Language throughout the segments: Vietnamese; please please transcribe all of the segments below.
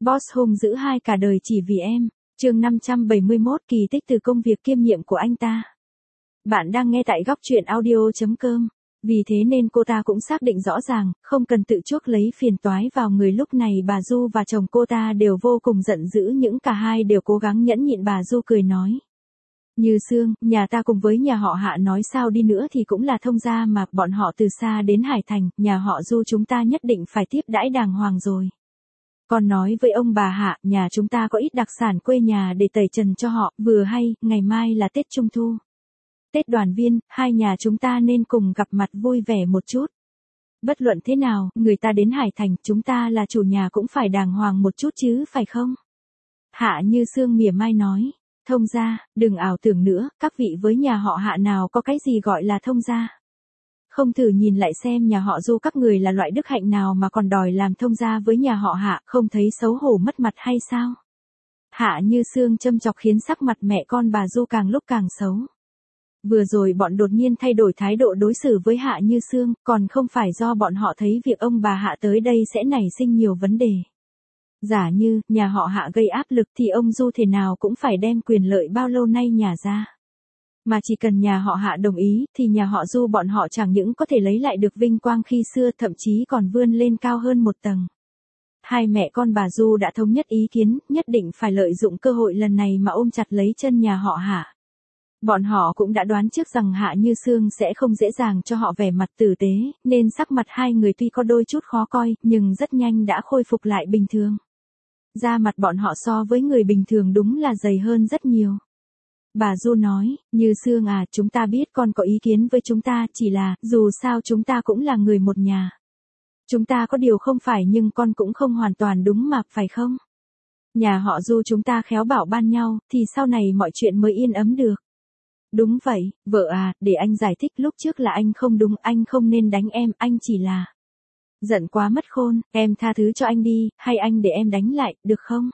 Boss hung dữ hai cả đời chỉ vì em. Chương 571 kỳ tích từ công việc kiêm nhiệm của anh ta. Bạn đang nghe tại góc truyện audio.com. Vì thế nên cô ta cũng xác định rõ ràng, không cần tự chuốc lấy phiền toái vào người. Lúc này bà Du và chồng cô ta đều vô cùng giận dữ, những cả hai đều cố gắng nhẫn nhịn. Bà Du cười nói: Như Sương, nhà ta cùng với nhà họ Hạ nói sao đi nữa thì cũng là thông gia mà, bọn họ từ xa đến Hải Thành, nhà họ Du chúng ta nhất định phải tiếp đãi đàng hoàng rồi. Còn nói với ông bà Hạ, nhà chúng ta có ít đặc sản quê nhà để tẩy trần cho họ, vừa hay, ngày mai là Tết Trung Thu. Tết đoàn viên, hai nhà chúng ta nên cùng gặp mặt vui vẻ một chút. Bất luận thế nào, người ta đến Hải Thành, chúng ta là chủ nhà cũng phải đàng hoàng một chút chứ phải không? Hạ Như Sương mỉa mai nói: Thông gia, đừng ảo tưởng nữa, các vị với nhà họ Hạ nào có cái gì gọi là thông gia. Không thử nhìn lại xem nhà họ Du các người là loại đức hạnh nào mà còn đòi làm thông gia với nhà họ Hạ, không thấy xấu hổ mất mặt hay sao? Hạ Như Sương châm chọc khiến sắc mặt mẹ con bà Du càng lúc càng xấu. Vừa rồi bọn đột nhiên thay đổi thái độ đối xử với Hạ Như Sương, còn không phải do bọn họ thấy việc ông bà Hạ tới đây sẽ nảy sinh nhiều vấn đề. Giả như, nhà họ Hạ gây áp lực thì ông Du thế nào cũng phải đem quyền lợi bao lâu nay nhà ra. Mà chỉ cần nhà họ Hạ đồng ý, thì nhà họ Du bọn họ chẳng những có thể lấy lại được vinh quang khi xưa, thậm chí còn vươn lên cao hơn một tầng. Hai mẹ con bà Du đã thống nhất ý kiến, nhất định phải lợi dụng cơ hội lần này mà ôm chặt lấy chân nhà họ Hạ. Bọn họ cũng đã đoán trước rằng Hạ Như Sương sẽ không dễ dàng cho họ vẻ mặt tử tế, nên sắc mặt hai người tuy có đôi chút khó coi, nhưng rất nhanh đã khôi phục lại bình thường. Da mặt bọn họ so với người bình thường đúng là dày hơn rất nhiều. Bà Du nói: Như Sương à, chúng ta biết con có ý kiến với chúng ta, chỉ là, dù sao chúng ta cũng là người một nhà. Chúng ta có điều không phải nhưng con cũng không hoàn toàn đúng mà, phải không? Nhà họ Du chúng ta khéo bảo ban nhau, thì sau này mọi chuyện mới yên ấm được. Đúng vậy, vợ à, để anh giải thích, lúc trước là anh không đúng, anh không nên đánh em, anh chỉ là giận quá mất khôn, em tha thứ cho anh đi, hay anh để em đánh lại, được không?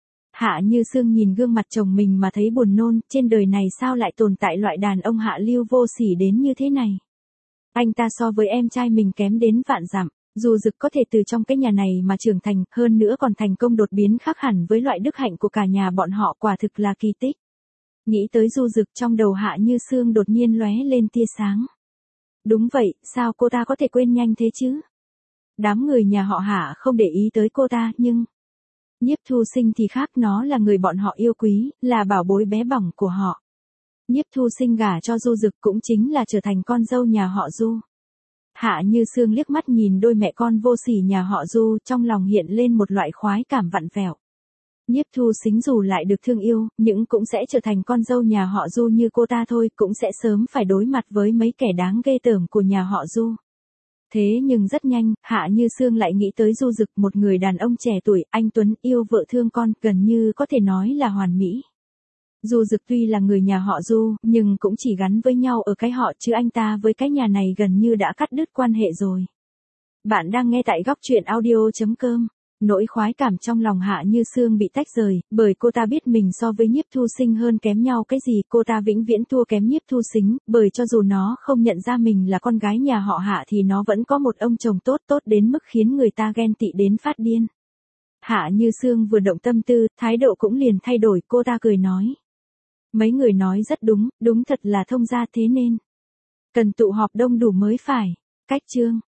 Hạ Như Sương nhìn gương mặt chồng mình mà thấy buồn nôn, trên đời này sao lại tồn tại loại đàn ông hạ lưu vô sỉ đến như thế này. Anh ta so với em trai mình kém đến vạn dặm, Du Dực có thể từ trong cái nhà này mà trưởng thành, hơn nữa còn thành công đột biến khác hẳn với loại đức hạnh của cả nhà bọn họ, quả thực là kỳ tích. Nghĩ tới Du Dực, trong đầu Hạ Như Sương đột nhiên lóe lên tia sáng. Đúng vậy, sao cô ta có thể quên nhanh thế chứ? Đám người nhà họ Hạ không để ý tới cô ta, nhưng Nhiếp Thu Sinh thì khác, nó là người bọn họ yêu quý, là bảo bối bé bỏng của họ. Nhiếp Thu Sinh gả cho Du Dực cũng chính là trở thành con dâu nhà họ Du. Hạ Như Sương liếc mắt nhìn đôi mẹ con vô sỉ nhà họ Du, trong lòng hiện lên một loại khoái cảm vặn vẹo. Nhiếp Thu Sinh dù lại được thương yêu, nhưng cũng sẽ trở thành con dâu nhà họ Du như cô ta thôi, cũng sẽ sớm phải đối mặt với mấy kẻ đáng ghê tởm của nhà họ Du. Thế nhưng rất nhanh, Hạ Như Sương lại nghĩ tới Du Dực, một người đàn ông trẻ tuổi, anh tuấn, yêu vợ thương con, gần như có thể nói là hoàn mỹ. Du Dực tuy là người nhà họ Du, nhưng cũng chỉ gắn với nhau ở cái họ, chứ anh ta với cái nhà này gần như đã cắt đứt quan hệ rồi. Bạn đang nghe tại góc truyện audio.com. Nỗi khoái cảm trong lòng Hạ Như Sương bị tách rời, bởi cô ta biết mình so với Nhiếp Thu Sinh hơn kém nhau cái gì, cô ta vĩnh viễn thua kém Nhiếp Thu Sinh, bởi cho dù nó không nhận ra mình là con gái nhà họ Hạ thì nó vẫn có một ông chồng tốt, tốt đến mức khiến người ta ghen tị đến phát điên. Hạ Như Sương vừa động tâm tư, thái độ cũng liền thay đổi, cô ta cười nói: Mấy người nói rất đúng, đúng thật là thông gia, thế nên cần tụ họp đông đủ mới phải. Cách chương